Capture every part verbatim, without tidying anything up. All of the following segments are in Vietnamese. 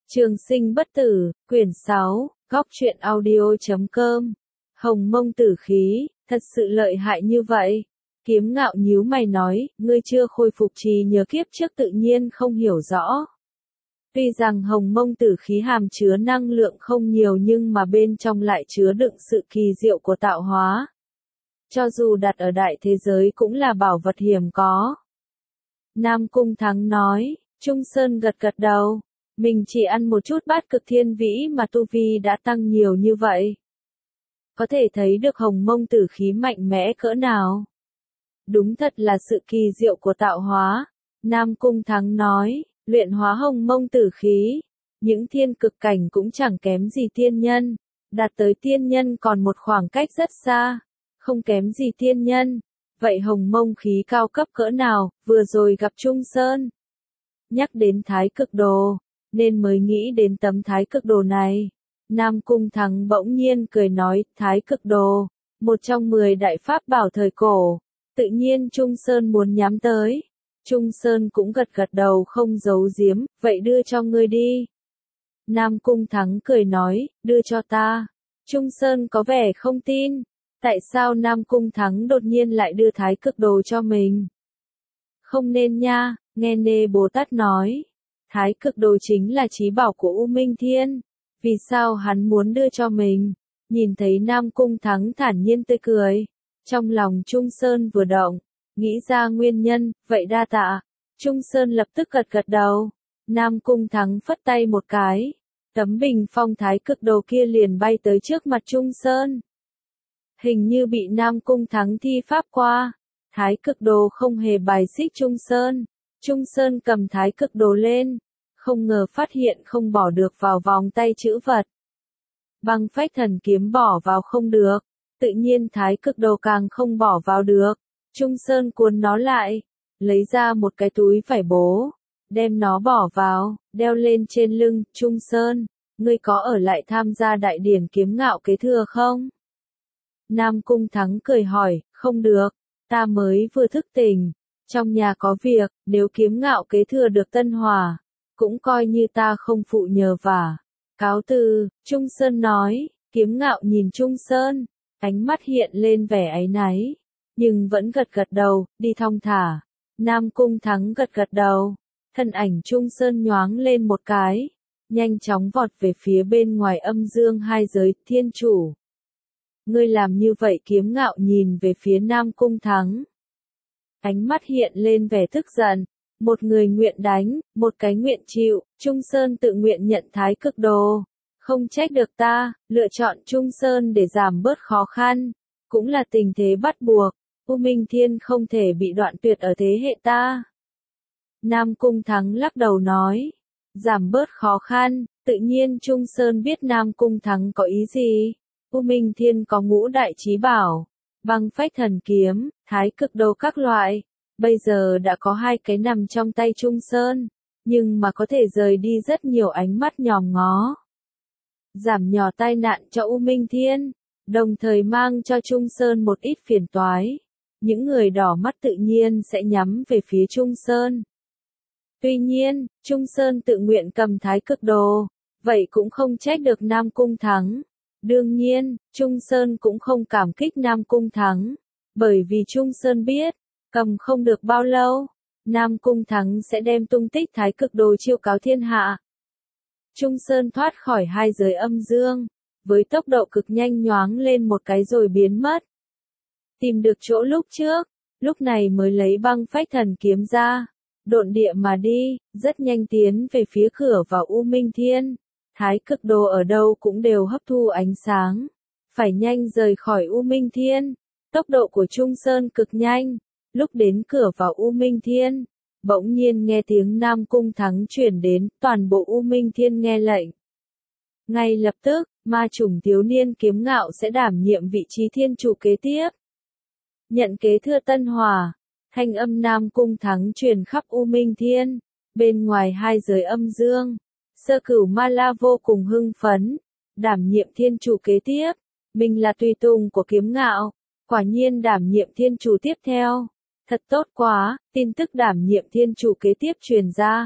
Trường sinh bất tử, quyển sáu, góc truyện audio chấm com. Hồng mông tử khí, thật sự lợi hại như vậy. Kiếm Ngạo nhíu mày nói, ngươi chưa khôi phục trí nhớ kiếp trước tự nhiên không hiểu rõ. Tuy rằng hồng mông tử khí hàm chứa năng lượng không nhiều nhưng mà bên trong lại chứa đựng sự kỳ diệu của tạo hóa. Cho dù đặt ở đại thế giới cũng là bảo vật hiếm có. Nam Cung Thắng nói, Trung Sơn gật gật đầu. Mình chỉ ăn một chút bát cực thiên vĩ mà tu vi đã tăng nhiều như vậy. Có thể thấy được hồng mông tử khí mạnh mẽ cỡ nào. Đúng thật là sự kỳ diệu của tạo hóa. Nam Cung Thắng nói, luyện hóa hồng mông tử khí. Những thiên cực cảnh cũng chẳng kém gì tiên nhân. Đạt tới tiên nhân còn một khoảng cách rất xa. Không kém gì tiên nhân. Vậy hồng mông khí cao cấp cỡ nào, vừa rồi gặp Trung Sơn. Nhắc đến thái cực đồ. Nên mới nghĩ đến tấm thái cực đồ này. Nam Cung Thắng bỗng nhiên cười nói, thái cực đồ, một trong mười đại pháp bảo thời cổ, tự nhiên Trung Sơn muốn nhắm tới. Trung Sơn cũng gật gật đầu không giấu giếm, vậy đưa cho ngươi đi. Nam Cung Thắng cười nói, đưa cho ta. Trung Sơn có vẻ không tin, tại sao Nam Cung Thắng đột nhiên lại đưa thái cực đồ cho mình? Không nên nha, nghe Nê Bồ Tát nói. Thái cực đồ chính là chí bảo của U Minh Thiên. Vì sao hắn muốn đưa cho mình? Nhìn thấy Nam Cung Thắng thản nhiên tươi cười. Trong lòng Trung Sơn vừa động. Nghĩ ra nguyên nhân, vậy đa tạ. Trung Sơn lập tức gật gật đầu. Nam Cung Thắng phất tay một cái. Tấm bình phong thái cực đồ kia liền bay tới trước mặt Trung Sơn. Hình như bị Nam Cung Thắng thi pháp qua. Thái cực đồ không hề bài xích Trung Sơn. Trung Sơn cầm thái cực đồ lên, không ngờ phát hiện không bỏ được vào vòng tay chữ vật. Băng phách thần kiếm bỏ vào không được, tự nhiên thái cực đồ càng không bỏ vào được. Trung Sơn cuốn nó lại, lấy ra một cái túi vải bố, đem nó bỏ vào, đeo lên trên lưng. Trung Sơn, ngươi có ở lại tham gia đại điển kiếm ngạo kế thừa không? Nam Cung Thắng cười hỏi, không được, ta mới vừa thức tỉnh. Trong nhà có việc, nếu kiếm ngạo kế thừa được tân hòa, cũng coi như ta không phụ nhờ vả. Cáo từ, Trung Sơn nói, kiếm ngạo nhìn Trung Sơn, ánh mắt hiện lên vẻ áy náy, nhưng vẫn gật gật đầu, đi thong thả. Nam Cung Thắng gật gật đầu, thân ảnh Trung Sơn nhoáng lên một cái, nhanh chóng vọt về phía bên ngoài âm dương hai giới. Thiên chủ, ngươi làm như vậy? Kiếm ngạo nhìn về phía Nam Cung Thắng. Ánh mắt hiện lên vẻ tức giận, một người nguyện đánh, một cái nguyện chịu. Trung Sơn tự nguyện nhận thái cực đồ, không trách được ta, lựa chọn Trung Sơn để giảm bớt khó khăn, cũng là tình thế bắt buộc. U Minh Thiên không thể bị đoạn tuyệt ở thế hệ ta. Nam Cung Thắng lắc đầu nói, giảm bớt khó khăn, tự nhiên Trung Sơn biết Nam Cung Thắng có ý gì. U Minh Thiên có ngũ đại chí bảo, băng phách thần kiếm, thái cực đồ các loại, bây giờ đã có hai cái nằm trong tay Trung Sơn, nhưng mà có thể rời đi rất nhiều ánh mắt nhòm ngó. Giảm nhỏ tai nạn cho U Minh Thiên, đồng thời mang cho Trung Sơn một ít phiền toái. Những người đỏ mắt tự nhiên sẽ nhắm về phía Trung Sơn. Tuy nhiên, Trung Sơn tự nguyện cầm thái cực đồ, vậy cũng không trách được Nam Cung Thắng. Đương nhiên, Trung Sơn cũng không cảm kích Nam Cung Thắng, bởi vì Trung Sơn biết, cầm không được bao lâu, Nam Cung Thắng sẽ đem tung tích thái cực đồ chiêu cáo thiên hạ. Trung Sơn thoát khỏi hai giới âm dương, với tốc độ cực nhanh nhoáng lên một cái rồi biến mất. Tìm được chỗ lúc trước, lúc này mới lấy băng phách thần kiếm ra, độn địa mà đi, rất nhanh tiến về phía cửa vào U Minh Thiên. Thái cực đồ ở đâu cũng đều hấp thu ánh sáng, phải nhanh rời khỏi U Minh Thiên. Tốc độ của Trung Sơn cực nhanh, lúc đến cửa vào U Minh Thiên, bỗng nhiên nghe tiếng Nam Cung Thắng truyền đến, toàn bộ U Minh Thiên nghe lệnh. Ngay lập tức, ma chủng thiếu niên kiếm ngạo sẽ đảm nhiệm vị trí thiên chủ kế tiếp. Nhận kế thừa tân hòa, thanh âm Nam Cung Thắng truyền khắp U Minh Thiên, bên ngoài hai giới âm dương. Sơ Cửu Ma La vô cùng hưng phấn, đảm nhiệm thiên chủ kế tiếp, mình là tùy tùng của kiếm ngạo, quả nhiên đảm nhiệm thiên chủ tiếp theo, thật tốt quá. Tin tức đảm nhiệm thiên chủ kế tiếp truyền ra,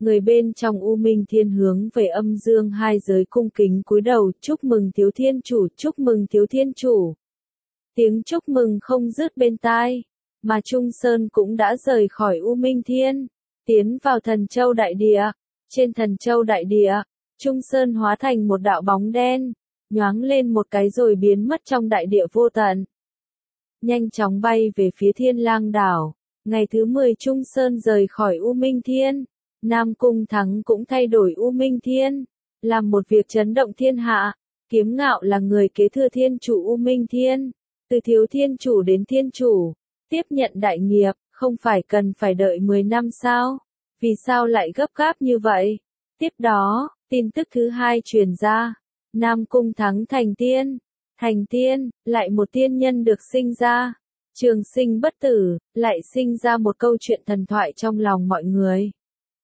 Người bên trong U Minh Thiên hướng về âm dương hai giới cung kính cúi đầu, chúc mừng thiếu thiên chủ, chúc mừng thiếu thiên chủ. Tiếng chúc mừng không dứt bên tai, mà Trung Sơn cũng đã rời khỏi U Minh Thiên, tiến vào Thần Châu Đại Địa. Trên Thần Châu Đại Địa, Trung Sơn hóa thành một đạo bóng đen, nhoáng lên một cái rồi biến mất trong đại địa vô tận. Nhanh chóng bay về phía Thiên Lang đảo. Ngày thứ mười Trung Sơn rời khỏi U Minh Thiên, Nam Cung Thắng cũng thay đổi U Minh Thiên, làm một việc chấn động thiên hạ. Kiếm Ngạo là người kế thừa thiên chủ U Minh Thiên, từ thiếu thiên chủ đến thiên chủ, tiếp nhận đại nghiệp, không phải cần phải đợi mười năm sao? Vì sao lại gấp gáp như vậy? Tiếp đó, tin tức thứ hai truyền ra, Nam Cung Thắng thành tiên, thành tiên, lại một tiên nhân được sinh ra. Trường sinh bất tử, lại sinh ra một câu chuyện thần thoại trong lòng mọi người.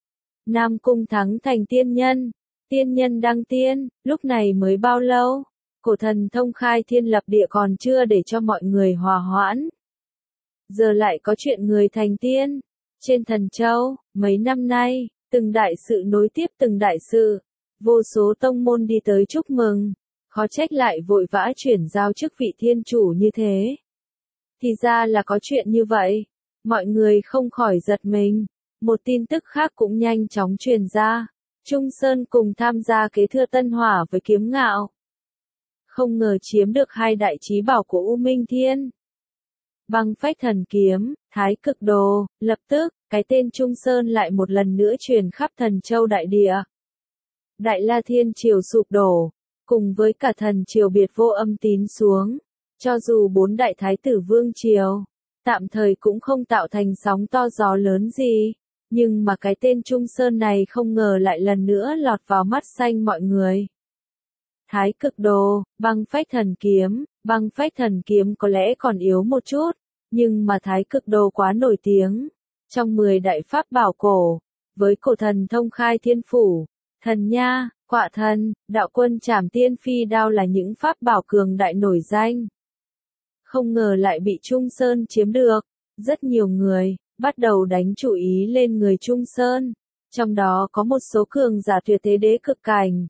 Nam Cung Thắng thành tiên nhân, tiên nhân đăng tiên, lúc này mới bao lâu? Cổ thần thông khai thiên lập địa còn chưa để cho mọi người hòa hoãn. Giờ lại có chuyện người thành tiên. Trên Thần Châu, mấy năm nay, từng đại sự nối tiếp từng đại sự. Vô số tông môn đi tới chúc mừng. Khó trách lại vội vã chuyển giao chức vị thiên chủ như thế. Thì ra là có chuyện như vậy. Mọi người không khỏi giật mình. Một tin tức khác cũng nhanh chóng truyền ra. Trung Sơn cùng tham gia kế thừa Tân Hỏa với Kiếm Ngạo. Không ngờ chiếm được hai đại chí bảo của U Minh Thiên. Băng phách thần kiếm, Thái Cực Đồ, lập tức, cái tên Trung Sơn lại một lần nữa truyền khắp Thần Châu Đại Địa. Đại La Thiên Triều sụp đổ, cùng với cả Thần Triều biệt vô âm tín xuống. Cho dù bốn đại thái tử vương triều, tạm thời cũng không tạo thành sóng to gió lớn gì. Nhưng mà cái tên Trung Sơn này không ngờ lại lần nữa lọt vào mắt xanh mọi người. Thái Cực Đồ, băng phách thần kiếm, băng phách thần kiếm có lẽ còn yếu một chút, nhưng mà Thái Cực Đồ quá nổi tiếng. Trong mười đại pháp bảo cổ, với cổ thần thông khai thiên phủ, thần nha, quạ thần, đạo quân trảm tiên phi đao là những pháp bảo cường đại nổi danh. Không ngờ lại bị Trung Sơn chiếm được, rất nhiều người bắt đầu đánh chủ ý lên người Trung Sơn, trong đó có một số cường giả tuyệt thế đế cực cảnh.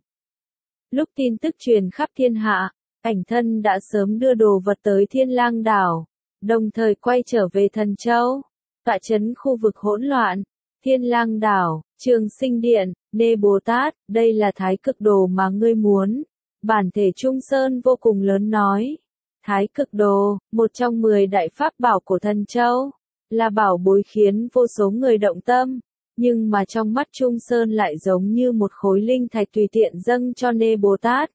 Lúc tin tức truyền khắp thiên hạ, ảnh thân đã sớm đưa đồ vật tới Thiên Lang đảo, đồng thời quay trở về Thần Châu, tọa trấn khu vực hỗn loạn. Thiên Lang đảo, Trường Sinh Điện, Nê Bồ Tát, đây là Thái Cực Đồ mà ngươi muốn. Bản thể Trung Sơn vô cùng lớn nói. Thái Cực Đồ, một trong mười đại pháp bảo của Thần Châu, là bảo bối khiến vô số người động tâm, nhưng mà trong mắt Trung Sơn lại giống như một khối linh thạch tùy tiện dâng cho Nê Bồ Tát.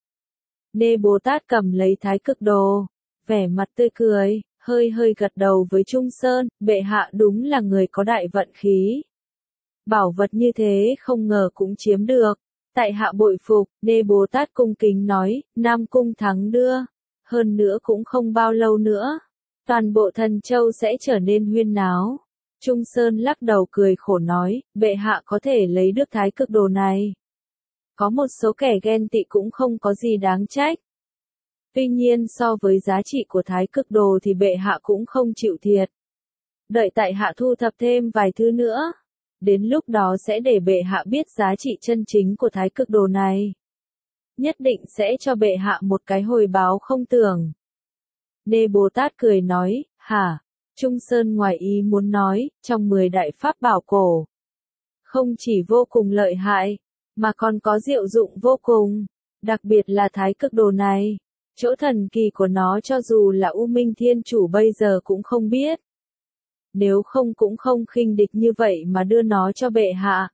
Nê Bồ Tát cầm lấy Thái Cực Đồ, vẻ mặt tươi cười, hơi hơi gật đầu với Trung Sơn, bệ hạ đúng là người có đại vận khí. Bảo vật như thế không ngờ cũng chiếm được, tại hạ bội phục. Nê Bồ Tát cung kính nói, Nam Cung Thắng đưa, hơn nữa cũng không bao lâu nữa, toàn bộ Thần Châu sẽ trở nên huyên náo. Trung Sơn lắc đầu cười khổ nói, bệ hạ có thể lấy được Thái Cực Đồ này. Có một số kẻ ghen tị cũng không có gì đáng trách. Tuy nhiên so với giá trị của Thái Cực Đồ thì bệ hạ cũng không chịu thiệt. Đợi tại hạ thu thập thêm vài thứ nữa. Đến lúc đó sẽ để bệ hạ biết giá trị chân chính của Thái Cực Đồ này. Nhất định sẽ cho bệ hạ một cái hồi báo không tưởng. Nê Bồ Tát cười nói, hả? Trung Sơn ngoài ý muốn nói, trong mười đại pháp bảo cổ, không chỉ vô cùng lợi hại, mà còn có diệu dụng vô cùng, đặc biệt là Thái Cực Đồ này. Chỗ thần kỳ của nó cho dù là U Minh Thiên Chủ bây giờ cũng không biết. Nếu không cũng không khinh địch như vậy mà đưa nó cho bệ hạ.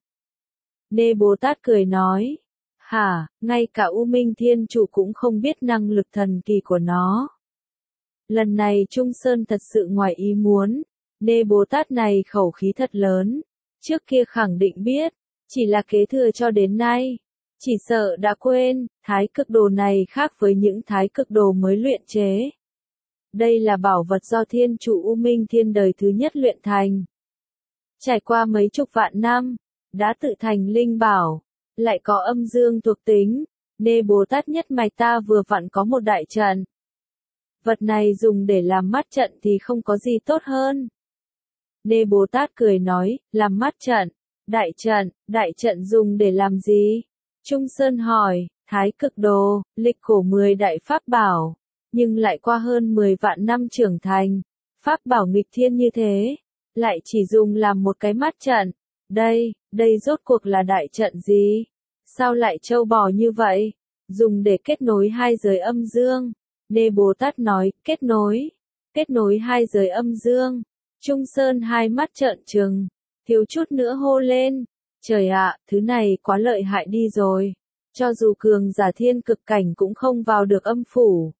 Nê Bồ Tát cười nói, hả, ngay cả U Minh Thiên Chủ cũng không biết năng lực thần kỳ của nó. Lần này Trung Sơn thật sự ngoài ý muốn, Nê Bồ Tát này khẩu khí thật lớn, trước kia khẳng định biết, chỉ là kế thừa cho đến nay, chỉ sợ đã quên, Thái Cực Đồ này khác với những Thái Cực Đồ mới luyện chế. Đây là bảo vật do Thiên Chủ U Minh Thiên đời thứ nhất luyện thành. Trải qua mấy chục vạn năm, đã tự thành linh bảo, lại có âm dương thuộc tính, Nê Bồ Tát nhất mạch ta vừa vặn có một đại trận. Vật này dùng để làm mắt trận thì không có gì tốt hơn. Nê Bồ Tát cười nói, làm mắt trận, Đại trận, đại trận dùng để làm gì? Trung Sơn hỏi, Thái Cực Đồ, lịch cổ mười đại pháp bảo, nhưng lại qua hơn mười vạn năm trưởng thành. Pháp bảo nghịch thiên như thế, lại chỉ dùng làm một cái mắt trận. Đây, đây rốt cuộc là đại trận gì? Sao lại trâu bò như vậy? Dùng để kết nối hai giới âm dương. Nê Bồ Tát nói, kết nối, kết nối hai giới âm dương. Trung Sơn hai mắt trợn trừng, thiếu chút nữa hô lên. Trời ạ, thứ này quá lợi hại đi rồi. Cho dù cường giả thiên cực cảnh cũng không vào được âm phủ.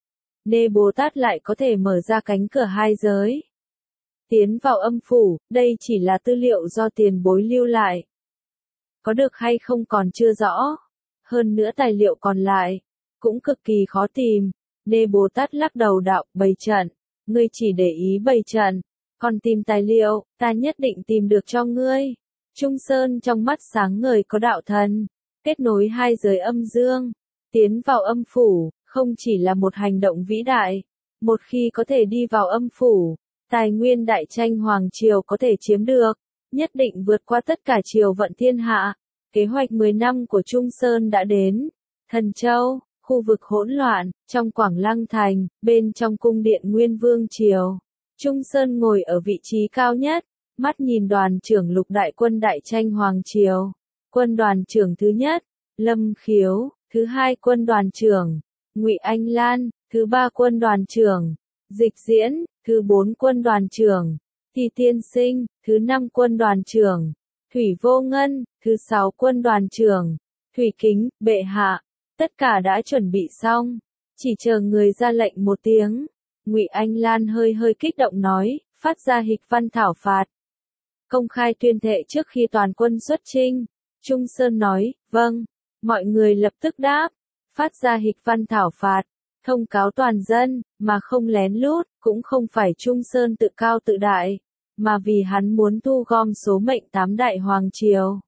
Nê Bồ Tát lại có thể mở ra cánh cửa hai giới. Tiến vào âm phủ, đây chỉ là tư liệu do tiền bối lưu lại. Có được hay không còn chưa rõ. Hơn nữa tài liệu còn lại, cũng cực kỳ khó tìm. Nê Bồ Tát lắc đầu đạo, bày trận. Ngươi chỉ để ý bày trận. Còn tìm tài liệu, ta nhất định tìm được cho ngươi. Trung Sơn trong mắt sáng ngời có đạo thần. Kết nối hai giới âm dương. Tiến vào âm phủ, không chỉ là một hành động vĩ đại. Một khi có thể đi vào âm phủ, tài nguyên đại tranh hoàng triều có thể chiếm được. Nhất định vượt qua tất cả triều vận thiên hạ. Kế hoạch mười năm của Trung Sơn đã đến. Thần Châu, khu vực hỗn loạn, trong Quảng Lăng Thành, bên trong cung điện Nguyên Vương Triều. Trung Sơn ngồi ở vị trí cao nhất, mắt nhìn đoàn trưởng lục đại quân đại tranh hoàng triều. Quân đoàn trưởng thứ nhất, Lâm Khiếu, thứ hai quân đoàn trưởng, Ngụy Anh Lan, thứ ba quân đoàn trưởng, Dịch Diễn, thứ bốn quân đoàn trưởng, Thi Tiên Sinh, thứ năm quân đoàn trưởng, Thủy Vô Ngân, thứ sáu quân đoàn trưởng, Thủy Kính, bệ hạ, tất cả đã chuẩn bị xong, chỉ chờ người ra lệnh một tiếng. Ngụy Anh Lan hơi hơi kích động nói, phát ra hịch văn thảo phạt. Công khai tuyên thệ trước khi toàn quân xuất chinh. Trung Sơn nói, vâng, mọi người lập tức đáp, phát ra hịch văn thảo phạt, thông cáo toàn dân, mà không lén lút, cũng không phải Trung Sơn tự cao tự đại, mà vì hắn muốn thu gom số mệnh tám đại hoàng triều.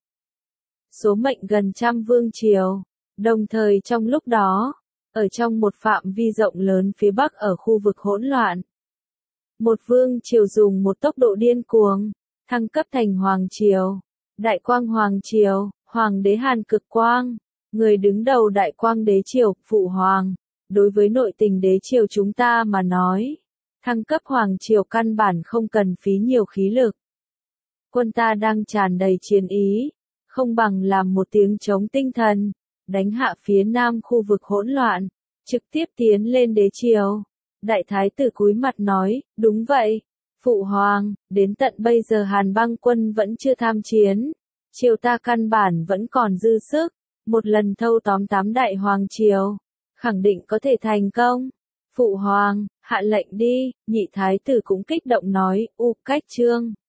Số mệnh gần trăm vương triều, đồng thời trong lúc đó, ở trong một phạm vi rộng lớn phía Bắc ở khu vực hỗn loạn. Một vương triều dùng một tốc độ điên cuồng, thăng cấp thành hoàng triều, đại quang hoàng triều, hoàng đế Hàn Cực Quang, người đứng đầu đại quang đế triều, phụ hoàng. Đối với nội tình đế triều chúng ta mà nói, thăng cấp hoàng triều căn bản không cần phí nhiều khí lực. Quân ta đang tràn đầy chiến ý, không bằng làm một tiếng chống tinh thần, đánh hạ phía nam khu vực hỗn loạn, trực tiếp tiến lên đế triều. Đại thái tử cúi mặt nói, đúng vậy, phụ hoàng, đến tận bây giờ Hàn băng quân vẫn chưa tham chiến, triều ta căn bản vẫn còn dư sức, một lần thâu tóm tám đại hoàng triều, khẳng định có thể thành công. Phụ hoàng, hạ lệnh đi, nhị thái tử cũng kích động nói, u cách trương.